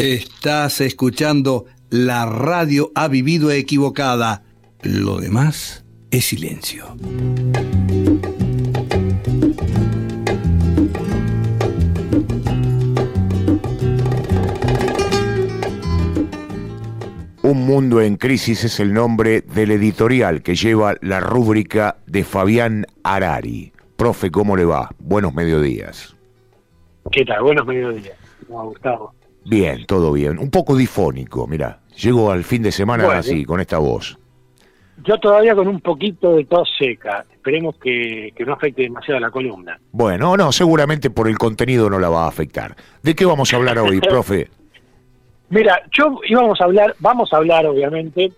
Estás escuchando La radio ha vivido equivocada. Lo demás es silencio. Un mundo en crisis es el nombre del editorial que lleva la rúbrica de Fabián Harari. Profe, ¿cómo le va? Buenos mediodías. ¿Qué tal? Buenos mediodías. Gustavo. Bien, todo bien. Un poco difónico, mirá. Llego al fin de semana así, con esta voz. Yo todavía con un poquito de tos seca. Esperemos que no afecte demasiado la columna. Bueno, no, seguramente por el contenido no la va a afectar. ¿De qué vamos a hablar hoy, profe? Mira, vamos a hablar obviamente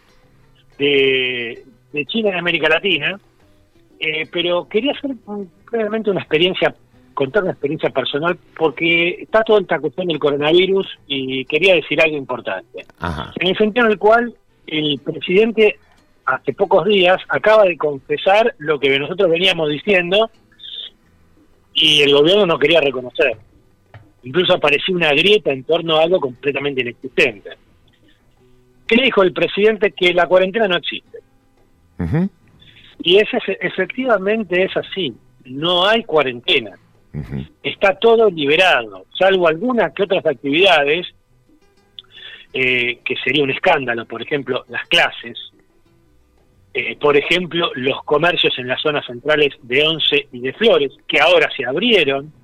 de China y América Latina, pero quería hacer brevemente contar una experiencia personal, porque está toda esta cuestión del coronavirus y quería decir algo importante. Ajá. En el sentido en el cual el presidente hace pocos días acaba de confesar lo que nosotros veníamos diciendo y el gobierno no quería reconocer. Incluso apareció una grieta en torno a algo completamente inexistente. ¿Qué dijo el presidente? Que la cuarentena no existe. Uh-huh. Y efectivamente es así. No hay cuarentena. Uh-huh. Está todo liberado, salvo algunas que otras actividades, que sería un escándalo. Por ejemplo, las clases. Por ejemplo, los comercios en las zonas centrales de Once y de Flores, que ahora se abrieron.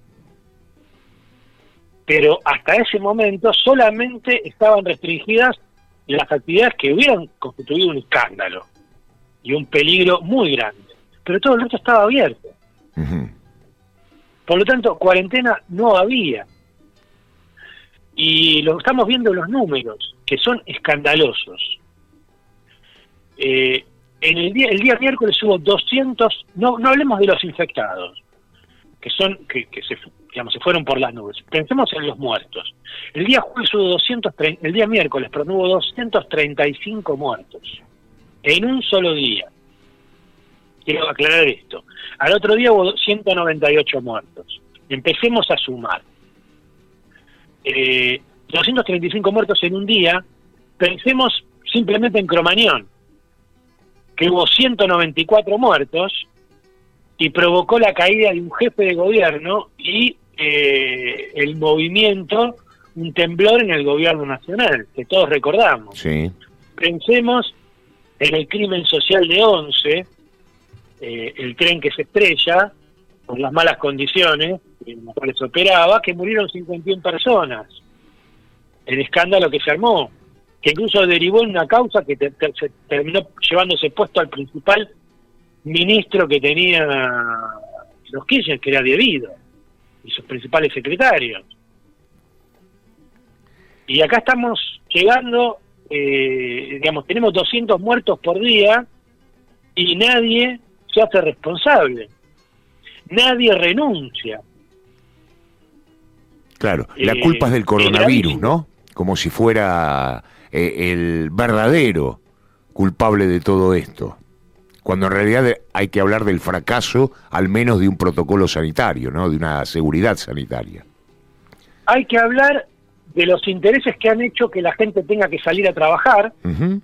Pero hasta ese momento solamente estaban restringidas las actividades que hubieran constituido un escándalo y un peligro muy grande. Pero todo el resto estaba abierto. Uh-huh. Por lo tanto, cuarentena no había. Y lo estamos viendo en los números, que son escandalosos. El día miércoles hubo 200, no hablemos de los infectados, que se fueron por las nubes. Pensemos en los muertos. El día jueves hubo el día miércoles, pero hubo 235 muertos en un solo día. Quiero aclarar esto. Al otro día hubo 198 muertos. Empecemos a sumar. 235 muertos en un día. Pensemos simplemente en Cromañón, que hubo 194 muertos y provocó la caída de un jefe de gobierno y el movimiento, un temblor en el gobierno nacional, que todos recordamos. Sí. Pensemos en el crimen social de Once, el tren que se estrella por las malas condiciones en las cuales operaba, que murieron 51 personas. El escándalo que se armó, que incluso derivó en una causa que se terminó llevándose puesto al principal ministro que tenía los Kirchner, que era Debido, y sus principales secretarios. Y acá estamos llegando, tenemos 200 muertos por día y nadie se hace responsable. Nadie renuncia. Claro, la culpa es del coronavirus, ¿no? Como si fuera el verdadero culpable de todo esto. Cuando en realidad hay que hablar del fracaso, al menos de un protocolo sanitario, ¿no? De una seguridad sanitaria. Hay que hablar de los intereses que han hecho que la gente tenga que salir a trabajar, Uh-huh.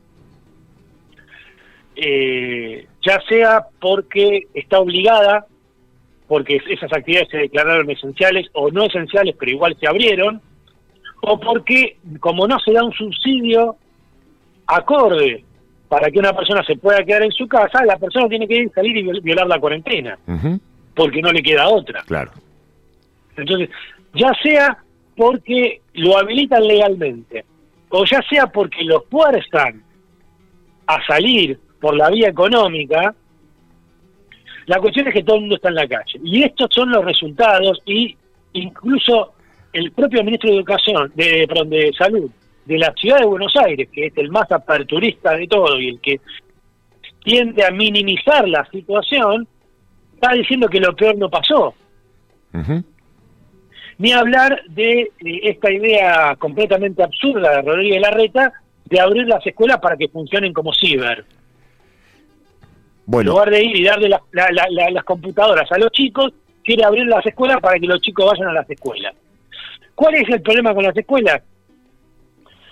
Ya sea porque está obligada, porque esas actividades se declararon esenciales o no esenciales, pero igual se abrieron, o porque, como no se da un subsidio acorde para que una persona se pueda quedar en su casa, la persona tiene que salir y violar la cuarentena, Uh-huh. porque no le queda otra. Claro. Entonces, ya sea porque lo habilitan legalmente, o ya sea porque los fuerzan a salir por la vía económica, la cuestión es que todo el mundo está en la calle. Y estos son los resultados, y incluso el propio ministro de Educación, de Salud, de la ciudad de Buenos Aires, que es el más aperturista de todo y el que tiende a minimizar la situación, está diciendo que lo peor no pasó. Uh-huh. Ni hablar de esta idea completamente absurda de Rodríguez Larreta de abrir las escuelas para que funcionen como ciber. Bueno. En lugar de ir y darle las computadoras a los chicos, quiere abrir las escuelas para que los chicos vayan a las escuelas. ¿Cuál es el problema con las escuelas?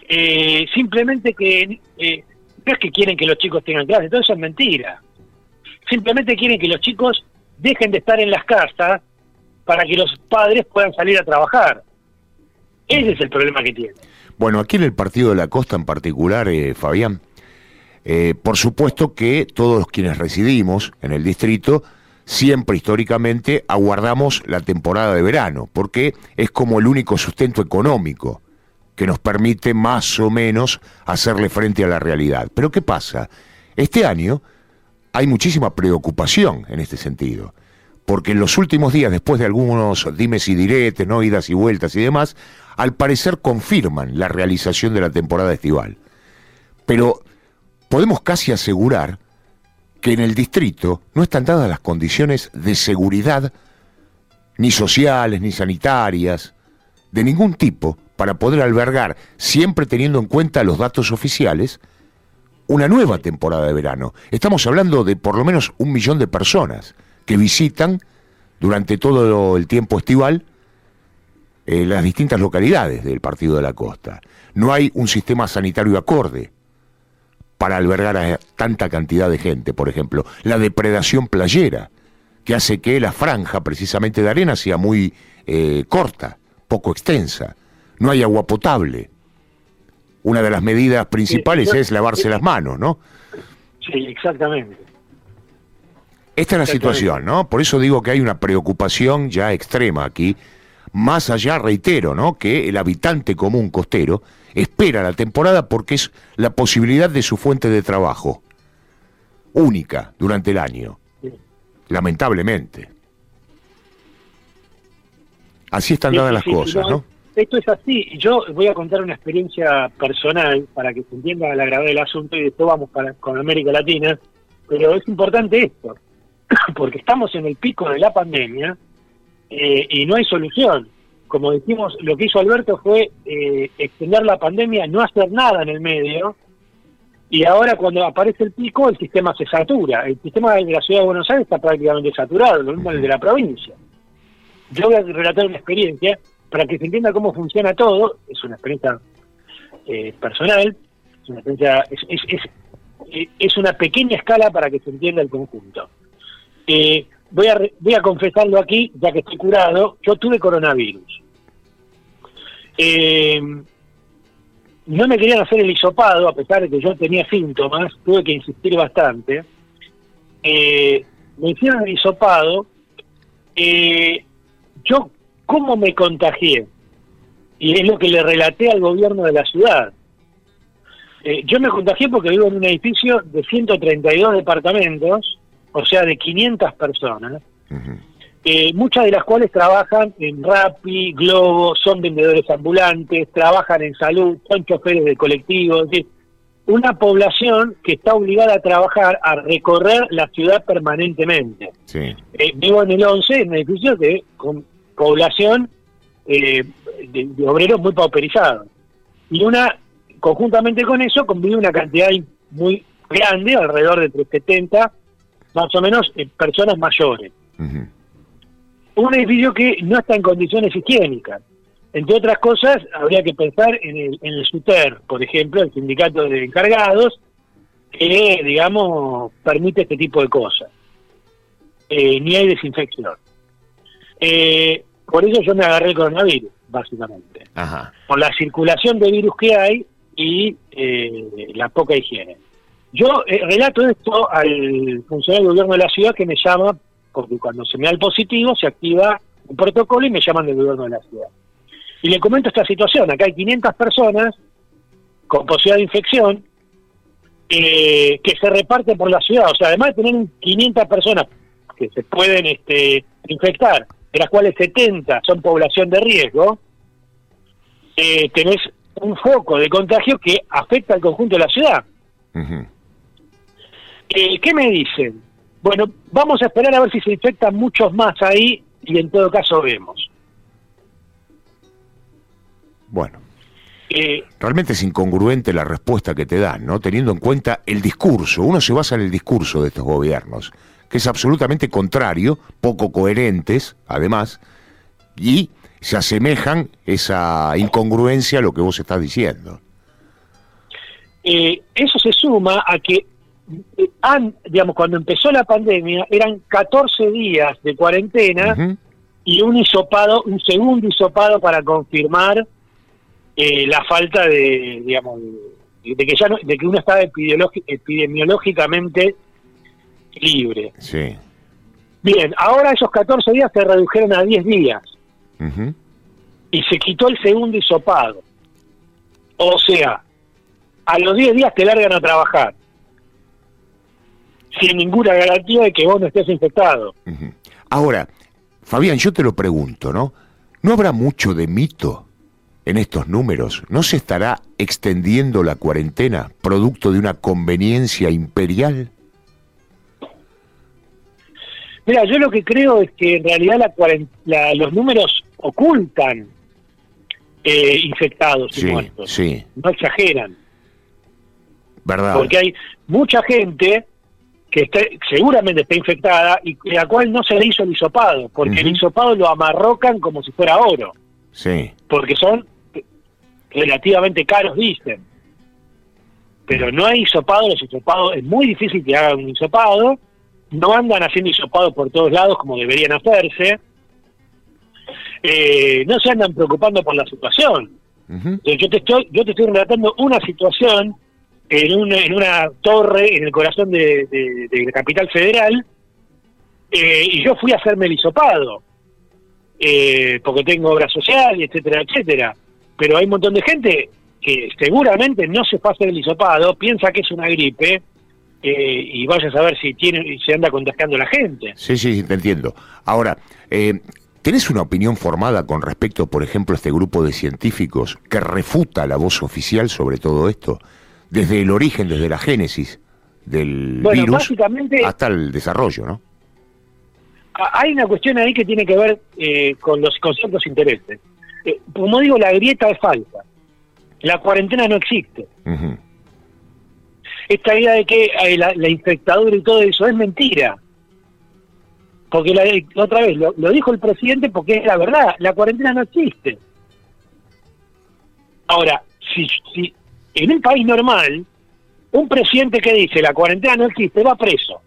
simplemente que no es que quieren que los chicos tengan clases, todo eso es mentira. Simplemente quieren que los chicos dejen de estar en las casas para que los padres puedan salir a trabajar. Ese es el problema que tienen. Bueno, aquí en el Partido de la Costa en particular, Fabián, por supuesto que todos los quienes residimos en el distrito siempre históricamente aguardamos la temporada de verano, porque es como el único sustento económico que nos permite más o menos hacerle frente a la realidad. Pero ¿qué pasa? Este año hay muchísima preocupación en este sentido, porque en los últimos días, después de algunos dimes y diretes, ¿no?, idas y vueltas y demás, al parecer confirman la realización de la temporada estival. Pero podemos casi asegurar que en el distrito no están dadas las condiciones de seguridad, ni sociales, ni sanitarias, de ningún tipo, para poder albergar, siempre teniendo en cuenta los datos oficiales, una nueva temporada de verano. Estamos hablando de por lo menos 1 millón de personas que visitan durante todo el tiempo estival las distintas localidades del Partido de la Costa. No hay un sistema sanitario acorde para albergar a tanta cantidad de gente. Por ejemplo, la depredación playera, que hace que la franja precisamente de arena sea muy corta, poco extensa. No hay agua potable. Una de las medidas principales es lavarse las manos, ¿no? Sí, exactamente. Esta es la situación, ¿no? Por eso digo que hay una preocupación ya extrema aquí, más allá, reitero, ¿no?, que el habitante común costero espera la temporada porque es la posibilidad de su fuente de trabajo única durante el año, lamentablemente. Así están dadas las cosas, ¿no? Esto es así. Yo voy a contar una experiencia personal para que se entienda la gravedad del asunto y después vamos con América Latina, pero es importante esto, porque estamos en el pico de la pandemia y no hay solución. Como decimos, lo que hizo Alberto fue extender la pandemia, no hacer nada en el medio, y ahora cuando aparece el pico el sistema se satura. El sistema de la Ciudad de Buenos Aires está prácticamente saturado, lo mismo el de la provincia. Yo voy a relatar una experiencia para que se entienda cómo funciona todo. Es una experiencia personal, es una experiencia, es una pequeña escala para que se entienda el conjunto. Voy a confesarlo aquí, ya que estoy curado. Yo tuve coronavirus. No me querían hacer el hisopado, a pesar de que yo tenía síntomas, tuve que insistir bastante. Me hicieron el hisopado. Yo, ¿cómo me contagié? Y es lo que le relaté al gobierno de la ciudad. Yo me contagié porque vivo en un edificio de 132 departamentos, o sea, de 500 personas, muchas de las cuales trabajan en Rappi, Globo, son vendedores ambulantes, trabajan en salud, son choferes de colectivos, es decir, una población que está obligada a trabajar, a recorrer la ciudad permanentemente. Sí. Vivo en el 11, en un edificio con población de obreros muy pauperizados. Y conjuntamente con eso, convive una cantidad muy grande, alrededor de 370, más o menos, personas mayores. Un edificio que no está en condiciones higiénicas. Entre otras cosas, habría que pensar en el SUTER, por ejemplo, el sindicato de encargados, que, digamos, permite este tipo de cosas. Ni hay desinfección. Por eso yo me agarré el coronavirus, básicamente. Ajá. Por la circulación de virus que hay y la poca higiene. Yo relato esto al funcionario del gobierno de la ciudad, que me llama, porque cuando se me da el positivo se activa un protocolo y me llaman del gobierno de la ciudad. Y le comento esta situación: acá hay 500 personas con posibilidad de infección que se reparten por la ciudad. O sea, además de tener 500 personas que se pueden infectar, de las cuales 70 son población de riesgo, tenés un foco de contagio que afecta al conjunto de la ciudad. ¿Qué me dicen? Bueno, vamos a esperar a ver si se infectan muchos más ahí y en todo caso vemos. Bueno, realmente es incongruente la respuesta que te dan, ¿no? Teniendo en cuenta el discurso. Uno se basa en el discurso de estos gobiernos, que es absolutamente contrario, poco coherentes, además, y se asemejan esa incongruencia a lo que vos estás diciendo. eso se suma a que, digamos, cuando empezó la pandemia, eran 14 días de cuarentena y un segundo hisopado para confirmar la falta de, digamos, de que uno estaba epidemiológicamente libre. Sí. Bien, ahora esos 14 días se redujeron a 10 días. Y se quitó el segundo hisopado. O sea, a los 10 días te largan a trabajar, sin ninguna garantía de que vos no estés infectado. Ahora, Fabián, yo te lo pregunto, ¿no? ¿No habrá mucho de mito en estos números? ¿No se estará extendiendo la cuarentena producto de una conveniencia imperial? Mira, yo lo que creo es que en realidad los números ocultan infectados y muertos. Sí. No exageran. ¿Verdad? Porque hay mucha gente que seguramente está infectada y a la cual no se le hizo el hisopado, porque el hisopado lo amarrocan como si fuera oro. Sí. Porque son relativamente caros, dicen. Pero no hay hisopado, los hisopados, es muy difícil que hagan un hisopado, no andan haciendo hisopado por todos lados como deberían hacerse, no se andan preocupando por la situación. Yo te estoy relatando una situación en una torre en el corazón de la capital federal, y yo fui a hacerme el hisopado, porque tengo obra social, etcétera, etcétera. Pero hay un montón de gente que seguramente no se fue a hacer el hisopado, piensa que es una gripe, y vaya a saber si se anda contagiando la gente. Sí, te entiendo. Ahora, ¿tenés una opinión formada con respecto, por ejemplo, a este grupo de científicos que refuta la voz oficial sobre todo esto? Desde el origen, desde la génesis del virus hasta el desarrollo, ¿no? Hay una cuestión ahí que tiene que ver con ciertos intereses. Como digo, la grieta es falsa. La cuarentena no existe. Esta idea de que la infectadura y todo eso es mentira. Porque otra vez, lo dijo el presidente porque es la verdad, la cuarentena no existe. Ahora, si en un país normal, un presidente que dice la cuarentena no existe, va preso.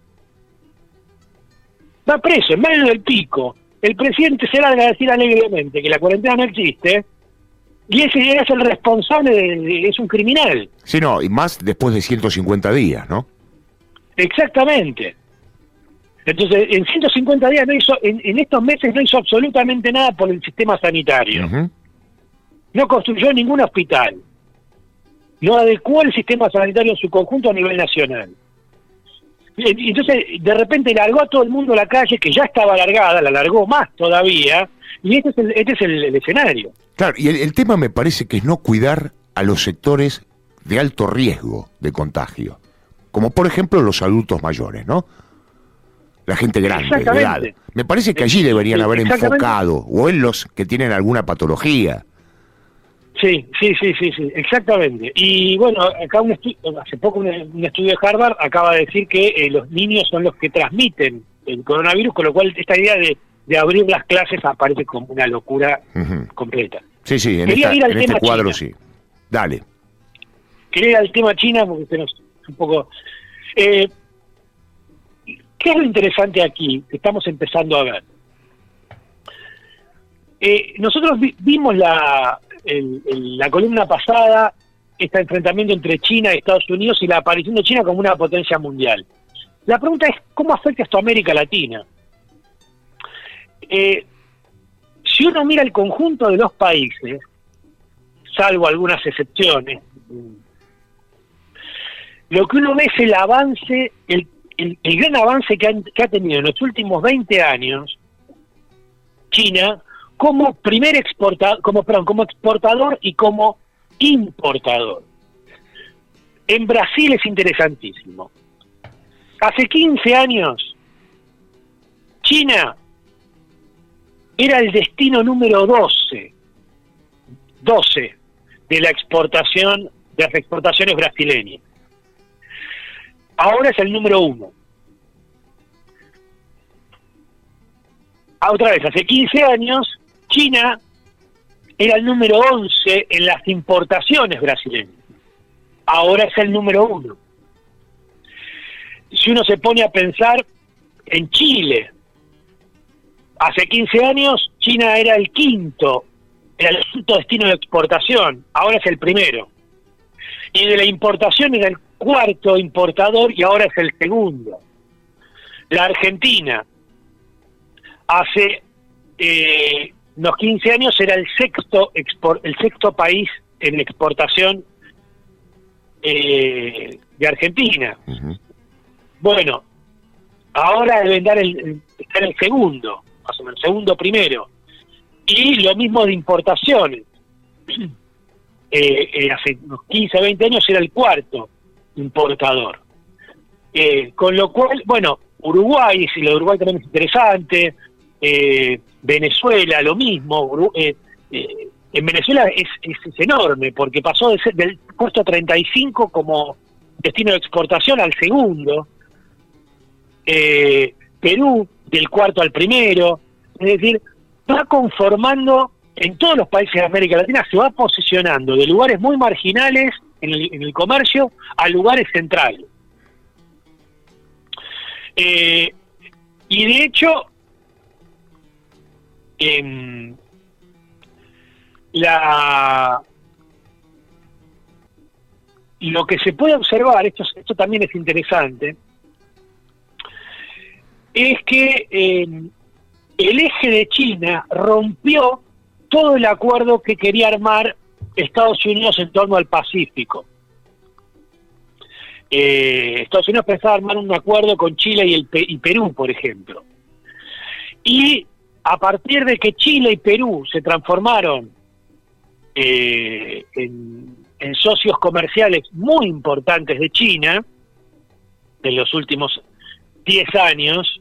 Va preso, en medio del pico. El presidente se larga a decir alegremente que la cuarentena no existe, y ese es el responsable, es un criminal. Sí, no, y más después de 150 días, ¿no? Exactamente. Entonces, en 150 días en estos meses no hizo absolutamente nada por el sistema sanitario. No construyó ningún hospital. No adecuó el sistema sanitario en su conjunto a nivel nacional. Entonces, de repente largó a todo el mundo a la calle, que ya estaba alargada, la alargó más todavía, y este es el escenario. Claro, y el tema me parece que es no cuidar a los sectores de alto riesgo de contagio, como por ejemplo los adultos mayores, ¿no? La gente grande, de edad. Me parece que allí deberían haber enfocado, o en los que tienen alguna patología. Sí, exactamente. Y bueno, acá hace poco un estudio de Harvard acaba de decir que los niños son los que transmiten el coronavirus, con lo cual esta idea de abrir las clases aparece como una locura completa. Sí, en este cuadro China. Sí. Dale. Quería ir al tema China porque se nos un poco... ¿Qué es lo interesante aquí que estamos empezando a ver? Nosotros vimos la columna pasada, este enfrentamiento entre China y Estados Unidos y la aparición de China como una potencia mundial. La pregunta es, ¿cómo afecta esto a América Latina? Si uno mira el conjunto de los países, salvo algunas excepciones, lo que uno ve es el avance, el gran avance que ha tenido en los últimos 20 años China como como exportador y como importador. En Brasil es interesantísimo. Hace 15 años, China era el destino número 12 de las exportaciones brasileñas. Ahora es el número 1. Otra vez, hace 15 años, China era el número 11 en las importaciones brasileñas. ahora es el número 1. Si uno se pone a pensar en Chile, hace 15 años China era el quinto destino de exportación, ahora es el primero. Y de la importación era el cuarto importador y ahora es el segundo. La Argentina, hace unos 15 años era el sexto país en exportación de Argentina. Uh-huh. Bueno, ahora deben estar el segundo, más o menos, segundo primero. Y lo mismo de importaciones. Hace unos 15, 20 años era el cuarto importador. Con lo cual, bueno, Uruguay, si lo de Uruguay también es interesante, Venezuela, lo mismo. En Venezuela es enorme, porque pasó de ser del puesto 35 como destino de exportación al segundo. Perú, del cuarto al primero. Es decir, va conformando en todos los países de América Latina, se va posicionando de lugares muy marginales en el comercio a lugares centrales. Y de hecho, lo que se puede observar, esto también es interesante, es que el eje de China rompió todo el acuerdo que quería armar Estados Unidos en torno al Pacífico. Estados Unidos pensaba armar un acuerdo con Chile y Perú, por ejemplo. Y a partir de que Chile y Perú se transformaron en socios comerciales muy importantes de China, en los últimos 10 años,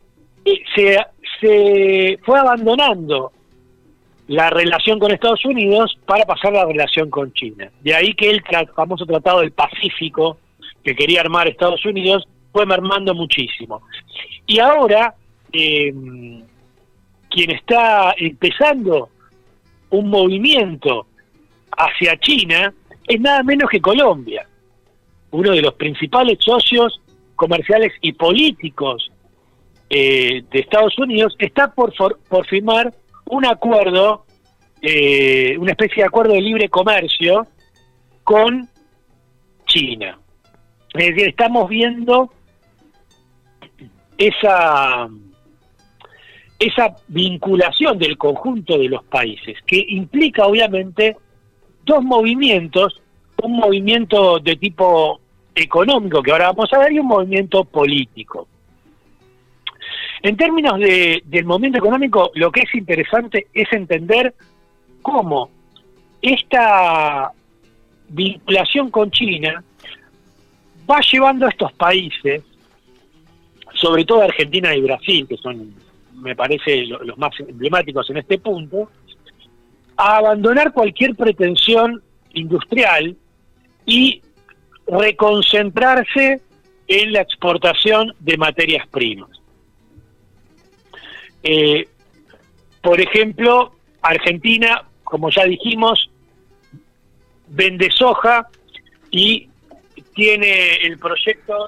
se fue abandonando la relación con Estados Unidos para pasar a la relación con China. De ahí que el famoso Tratado del Pacífico que quería armar Estados Unidos fue mermando muchísimo. Y ahora, quien está empezando un movimiento hacia China es nada menos que Colombia, uno de los principales socios comerciales y políticos de Estados Unidos, está por firmar un acuerdo, una especie de acuerdo de libre comercio con China. Es decir, estamos viendo esa vinculación del conjunto de los países, que implica obviamente dos movimientos, un movimiento de tipo económico que ahora vamos a ver y un movimiento político. En términos del movimiento económico, lo que es interesante es entender cómo esta vinculación con China va llevando a estos países, sobre todo Argentina y Brasil, que son, me parece, los más emblemáticos en este punto, a abandonar cualquier pretensión industrial y reconcentrarse en la exportación de materias primas. Por ejemplo, Argentina, como ya dijimos, vende soja y tiene el proyecto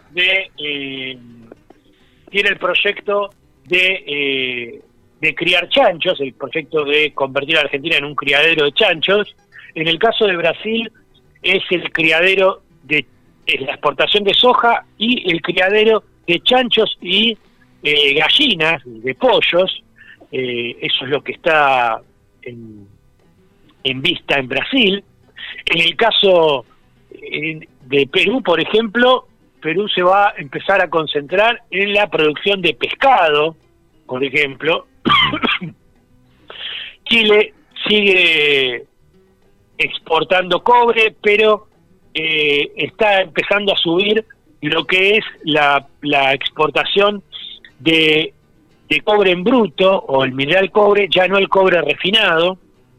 de criar chanchos, el proyecto de convertir a Argentina en un criadero de chanchos. En el caso de Brasil es el criadero es la exportación de soja y el criadero de chanchos y gallinas, de pollos. Eso es lo que está en vista en Brasil. En el caso de Perú, por ejemplo, Perú se va a empezar a concentrar en la producción de pescado, por ejemplo. Chile sigue exportando cobre, pero está empezando a subir lo que es la exportación de cobre en bruto, o el mineral cobre, ya no el cobre refinado.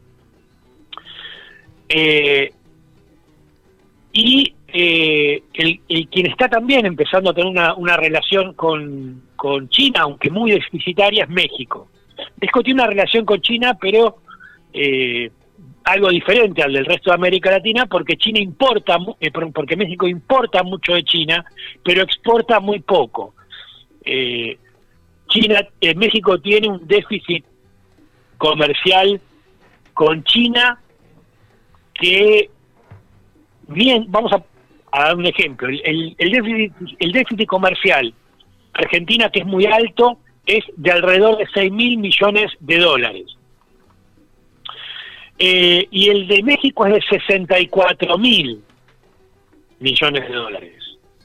Quien está también empezando a tener una relación con China, aunque muy deficitaria, es México. México tiene una relación con China, pero algo diferente al del resto de América Latina, porque China importa, porque México importa mucho de China, pero exporta muy poco. México tiene un déficit comercial con China que, bien, vamos a dar un ejemplo. El déficit comercial Argentina, que es muy alto, es de alrededor de 6.000 millones de dólares. Y el de México es de 64.000 millones de dólares.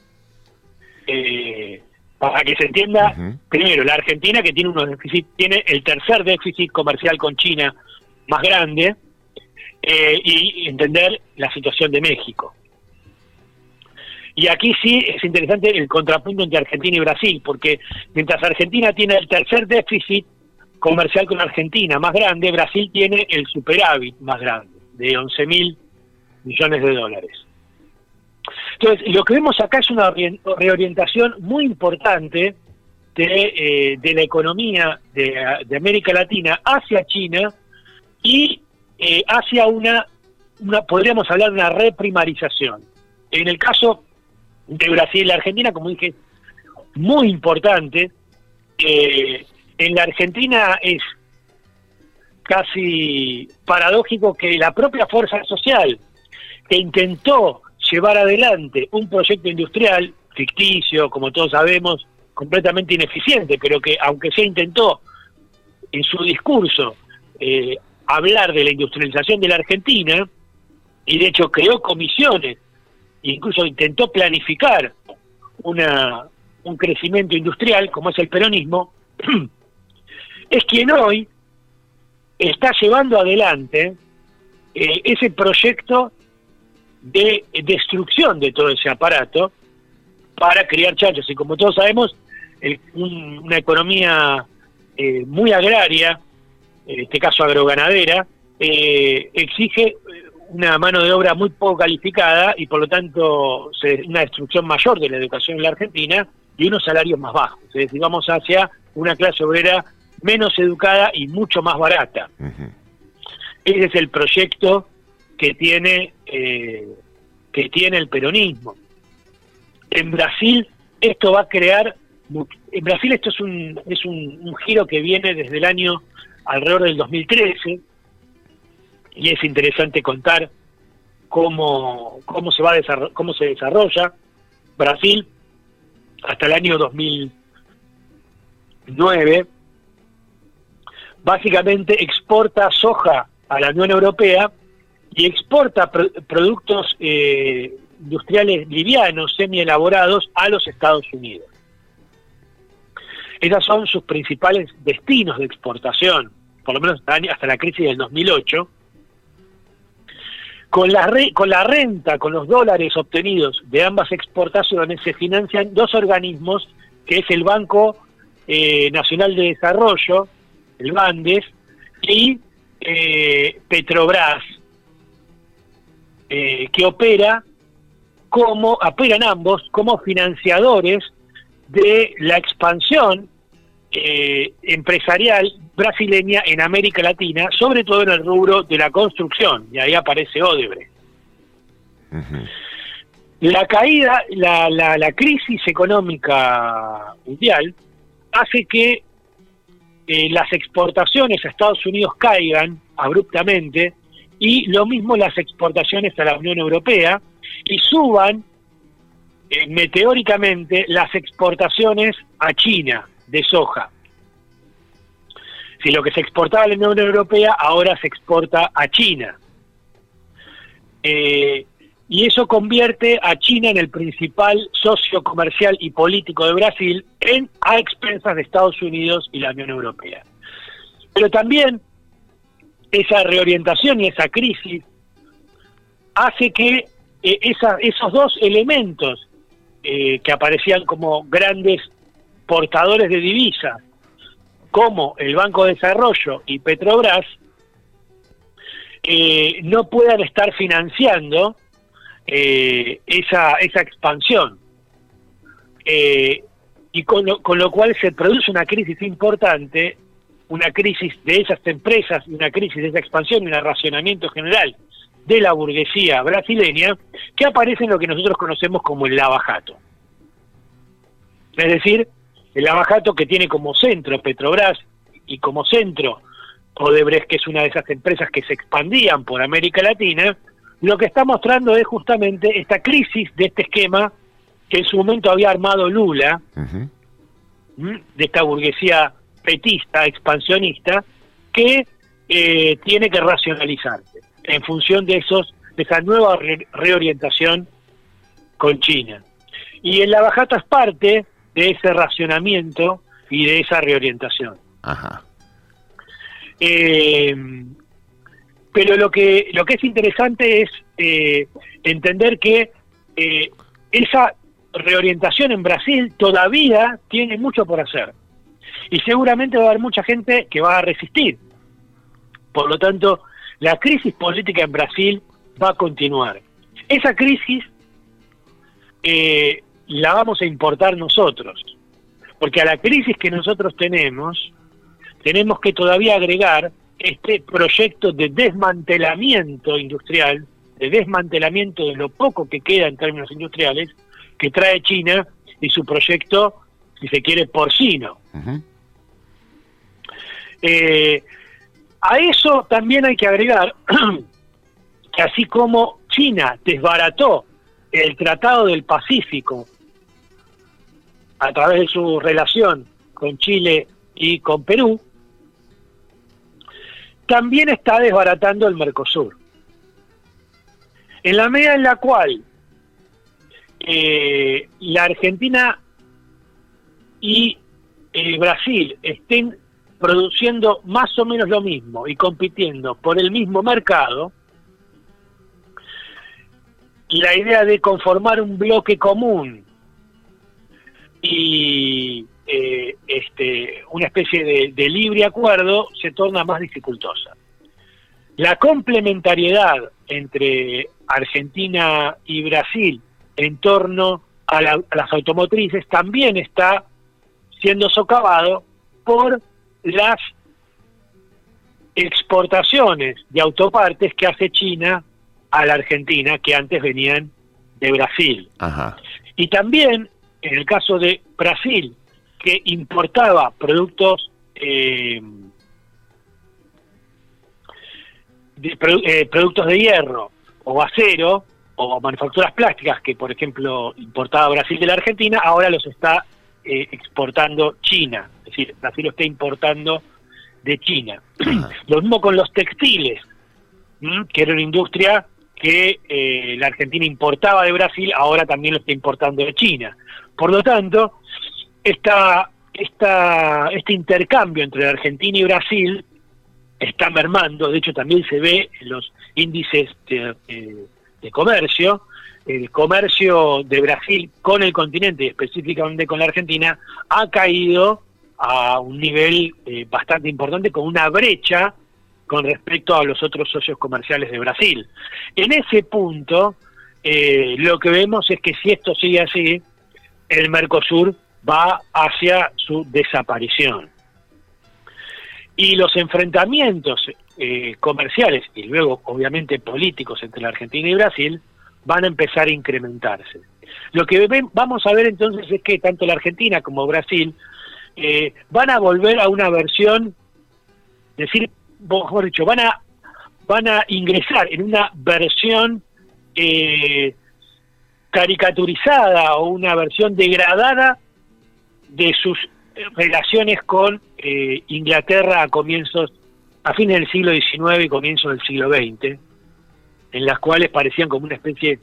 Para que se entienda, primero, la Argentina, que tiene tiene el tercer déficit comercial con China más grande, y entender la situación de México. Y aquí sí es interesante el contrapunto entre Argentina y Brasil, porque mientras Argentina tiene el tercer déficit comercial con Argentina más grande, Brasil tiene el superávit más grande, de 11.000 millones de dólares. Entonces, lo que vemos acá es una reorientación muy importante de la economía de América Latina hacia China y hacia una podríamos hablar de una reprimarización. En el caso de Brasil y la Argentina, como dije, muy importante. En la Argentina es casi paradójico que la propia fuerza social que intentó llevar adelante un proyecto industrial ficticio, como todos sabemos, completamente ineficiente, pero que aunque se intentó en su discurso hablar de la industrialización de la Argentina, y de hecho creó comisiones, incluso intentó planificar un crecimiento industrial, como es el peronismo, es quien hoy está llevando adelante ese proyecto de destrucción de todo ese aparato para criar chanchos. Y como todos sabemos, una economía muy agraria, en este caso agroganadera, exige una mano de obra muy poco calificada y por lo tanto una destrucción mayor de la educación en la Argentina y unos salarios más bajos. Es decir, vamos hacia una clase obrera menos educada y mucho más barata. Ese es el proyecto que tiene el peronismo. En Brasil esto va a crear, en Brasil esto es un giro que viene desde el año alrededor del 2013, y es interesante contar cómo se desarrolla. Brasil hasta el año 2009 básicamente exporta soja a la Unión Europea y exporta productos industriales livianos, semi-elaborados, a los Estados Unidos. Esos son sus principales destinos de exportación, por lo menos hasta la crisis del 2008. Con la renta, con los dólares obtenidos de ambas exportaciones, se financian dos organismos, que es el Banco Nacional de Desarrollo, el BANDES, y Petrobras, que operan ambos como financiadores de la expansión empresarial brasileña en América Latina, sobre todo en el rubro de la construcción, y ahí aparece Odebrecht. La caída, la crisis económica mundial hace que las exportaciones a Estados Unidos caigan abruptamente, y lo mismo las exportaciones a la Unión Europea, y suban meteóricamente las exportaciones a China de soja. Si lo que se exportaba a la Unión Europea ahora se exporta a China. Y eso convierte a China en el principal socio comercial y político de Brasil a expensas de Estados Unidos y la Unión Europea. Pero también esa reorientación y esa crisis hace que esos dos elementos que aparecían como grandes portadores de divisas, como el Banco de Desarrollo y Petrobras, no puedan estar financiando esa expansión, y con lo cual se produce una crisis importante, una crisis de esas empresas, una crisis de esa expansión y un racionamiento general de la burguesía brasileña, que aparece en lo que nosotros conocemos como el lavajato. Es decir, el lavajato que tiene como centro Petrobras y como centro Odebrecht, que es una de esas empresas que se expandían por América Latina, lo que está mostrando es justamente esta crisis de este esquema que en su momento había armado Lula, de esta burguesía petista, expansionista, que tiene que racionalizarse en función de esa nueva reorientación con China. Y el lavajato es parte de ese racionamiento y de esa reorientación. Ajá. Pero lo que es interesante es entender que esa reorientación en Brasil todavía tiene mucho por hacer. Y seguramente va a haber mucha gente que va a resistir. Por lo tanto, la crisis política en Brasil va a continuar. Esa crisis la vamos a importar nosotros, porque a la crisis que nosotros tenemos que todavía agregar este proyecto de desmantelamiento industrial, de desmantelamiento de lo poco que queda en términos industriales, que trae China y su proyecto, si se quiere, porcino. A eso también hay que agregar que así como China desbarató el Tratado del Pacífico a través de su relación con Chile y con Perú, también está desbaratando el Mercosur. En la medida en la cual la Argentina y Brasil estén produciendo más o menos lo mismo y compitiendo por el mismo mercado, la idea de conformar un bloque común y una especie de libre acuerdo se torna más dificultosa. La complementariedad entre Argentina y Brasil en torno a las automotrices también está siendo socavado por las exportaciones de autopartes que hace China a la Argentina, que antes venían de Brasil. Ajá. Y también, en el caso de Brasil, que importaba productos productos de hierro o acero o manufacturas plásticas que, por ejemplo, importaba Brasil de la Argentina, ahora los está exportando China. Es decir, Brasil lo está importando de China. Lo mismo con los textiles, que era una industria que la Argentina importaba de Brasil, ahora también lo está importando de China. Por lo tanto, este intercambio entre Argentina y Brasil está mermando. De hecho, también se ve en los índices de comercio. El comercio de Brasil con el continente, y específicamente con la Argentina, ha caído a un nivel bastante importante, con una brecha con respecto a los otros socios comerciales de Brasil. En ese punto, lo que vemos es que si esto sigue así, el Mercosur va hacia su desaparición. Y los enfrentamientos comerciales y luego, obviamente, políticos entre la Argentina y Brasil van a empezar a incrementarse. Lo que vamos a ver entonces es que tanto la Argentina como Brasil van a volver a una versión, es decir, mejor dicho, van a ingresar en una versión caricaturizada o una versión degradada de sus relaciones con Inglaterra a fines del siglo XIX y comienzos del siglo XX, en las cuales parecían una especie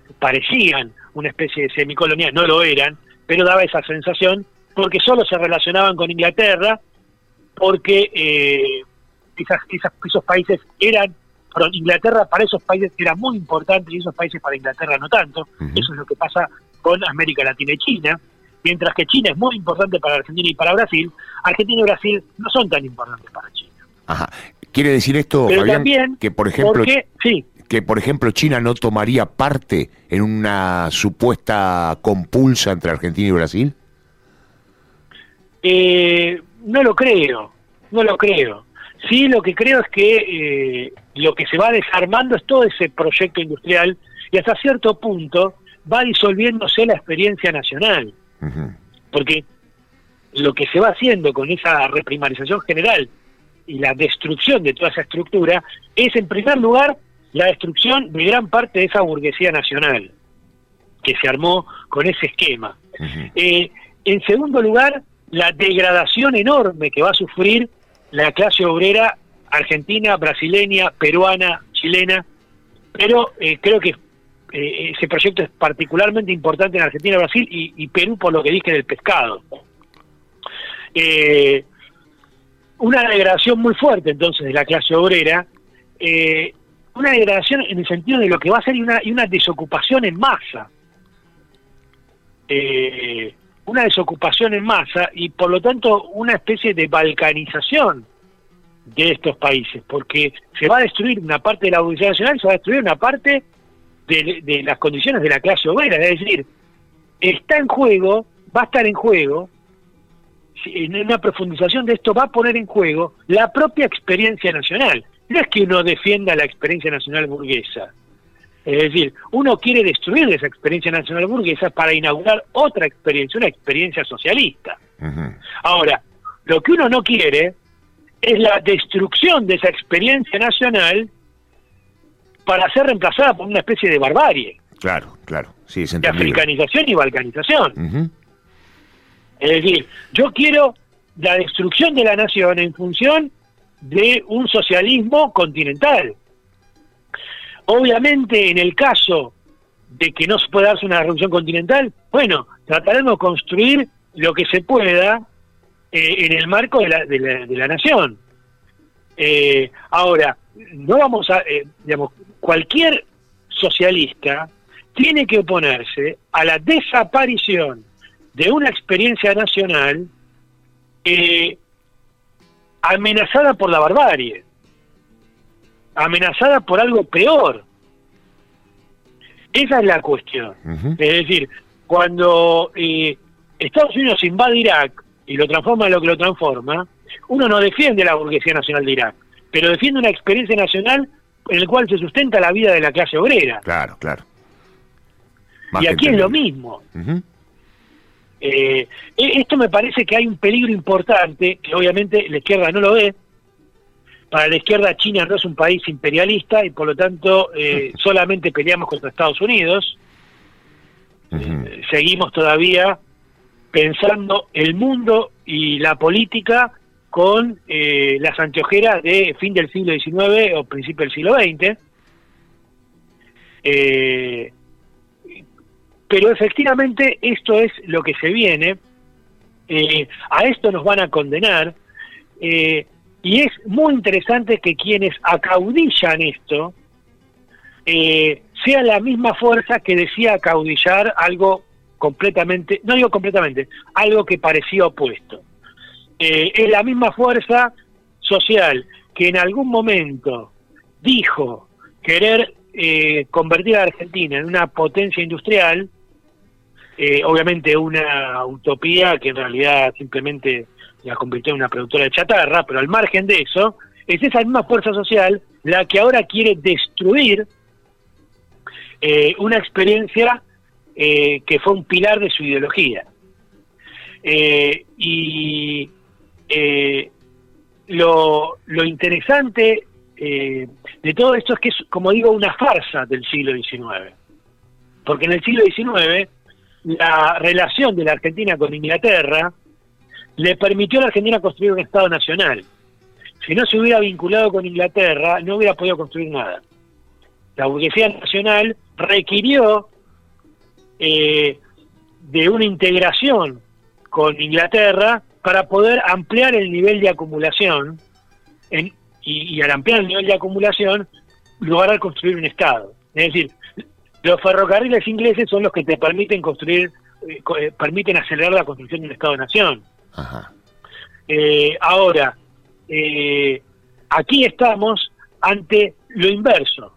de semicolonia. No lo eran, pero daba esa sensación porque solo se relacionaban con Inglaterra, porque esos países Inglaterra para esos países era muy importante y esos países para Inglaterra no tanto. Eso es lo que pasa con América Latina y China. Mientras que China es muy importante para Argentina y para Brasil, Argentina y Brasil no son tan importantes para China. Ajá. ¿Quiere decir esto, pero Fabián, también, que por ejemplo sí, que por ejemplo China no tomaría parte en una supuesta compulsa entre Argentina y Brasil? No lo creo. No lo creo. Sí, lo que creo es que lo que se va desarmando es todo ese proyecto industrial y hasta cierto punto va disolviéndose la experiencia nacional. Porque lo que se va haciendo con esa reprimarización general y la destrucción de toda esa estructura es, en primer lugar, la destrucción de gran parte de esa burguesía nacional que se armó con ese esquema. En segundo lugar, la degradación enorme que va a sufrir la clase obrera argentina, brasileña, peruana, chilena, pero creo que ese proyecto es particularmente importante en Argentina, Brasil y Perú, por lo que dije del pescado. Una degradación muy fuerte entonces de la clase obrera, una degradación en el sentido de lo que va a ser y una desocupación en masa. Una desocupación en masa y por lo tanto una especie de balcanización de estos países, porque se va a destruir una parte de la burguesía nacional y se va a destruir una parte de las condiciones de la clase obrera. Es decir, está en juego, va a estar en juego, en una profundización de esto va a poner en juego la propia experiencia nacional. No es que uno defienda la experiencia nacional burguesa, es decir, uno quiere destruir esa experiencia nacional burguesa para inaugurar otra experiencia, una experiencia socialista. Ahora, lo que uno no quiere es la destrucción de esa experiencia nacional para ser reemplazada por una especie de barbarie. Claro, sí, es de entendible. africanización y balcanización. Es decir, yo quiero la destrucción de la nación en función de un socialismo continental. Obviamente, en el caso de que no se pueda darse una revolución continental, bueno, trataremos de construir lo que se pueda en el marco de la nación. Ahora, no vamos a, digamos, cualquier socialista tiene que oponerse a la desaparición de una experiencia nacional amenazada por la barbarie, amenazada por algo peor. Esa es la cuestión. Es decir, cuando Estados Unidos invade Irak y lo transforma en lo que lo transforma, uno no defiende la burguesía nacional de Irak, pero defiende una experiencia nacional en la cual se sustenta la vida de la clase obrera. Claro. Y aquí es lo mismo. Esto me parece que hay un peligro importante, que obviamente la izquierda no lo ve. Para la izquierda, China no es un país imperialista y por lo tanto solamente peleamos contra Estados Unidos. Seguimos todavía pensando el mundo y la política con las anteojeras de fin del siglo XIX o principio del siglo XX. Pero efectivamente esto es lo que se viene. A esto nos van a condenar. Y es muy interesante que quienes acaudillan esto sea la misma fuerza que decía acaudillar algo completamente, no digo completamente, algo que parecía opuesto. Es la misma fuerza social que en algún momento dijo querer convertir a Argentina en una potencia industrial, obviamente una utopía que en realidad simplemente la convirtió en una productora de chatarra, pero al margen de eso, es esa misma fuerza social la que ahora quiere destruir una experiencia que fue un pilar de su ideología. Lo interesante de todo esto es que es, como digo, una farsa del siglo XIX. Porque en el siglo XIX, la relación de la Argentina con Inglaterra le permitió a la Argentina construir un Estado nacional. Si no se hubiera vinculado con Inglaterra, no hubiera podido construir nada. La burguesía nacional requirió de una integración con Inglaterra para poder ampliar el nivel de acumulación y al ampliar el nivel de acumulación lograr construir un Estado. Es decir, los ferrocarriles ingleses son los que te permiten construir, permiten acelerar la construcción de un Estado-nación. Ahora, aquí estamos ante lo inverso.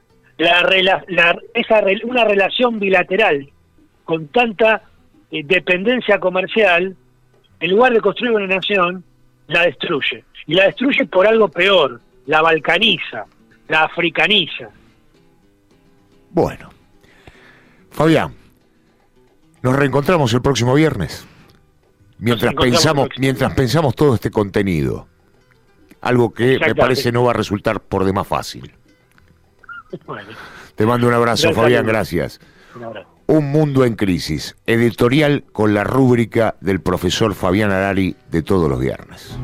Una relación bilateral con tanta dependencia comercial, en lugar de construir una nación, la destruye. Y la destruye por algo peor, la balcaniza, la africaniza. Bueno, Fabián, nos reencontramos el próximo viernes. Mientras pensamos todo este contenido, algo que me parece no va a resultar por demás fácil. Bueno. Te mando un abrazo, Gracias, Fabián, gracias. Un abrazo. Un mundo en crisis, editorial con la rúbrica del profesor Fabián Harari de todos los viernes.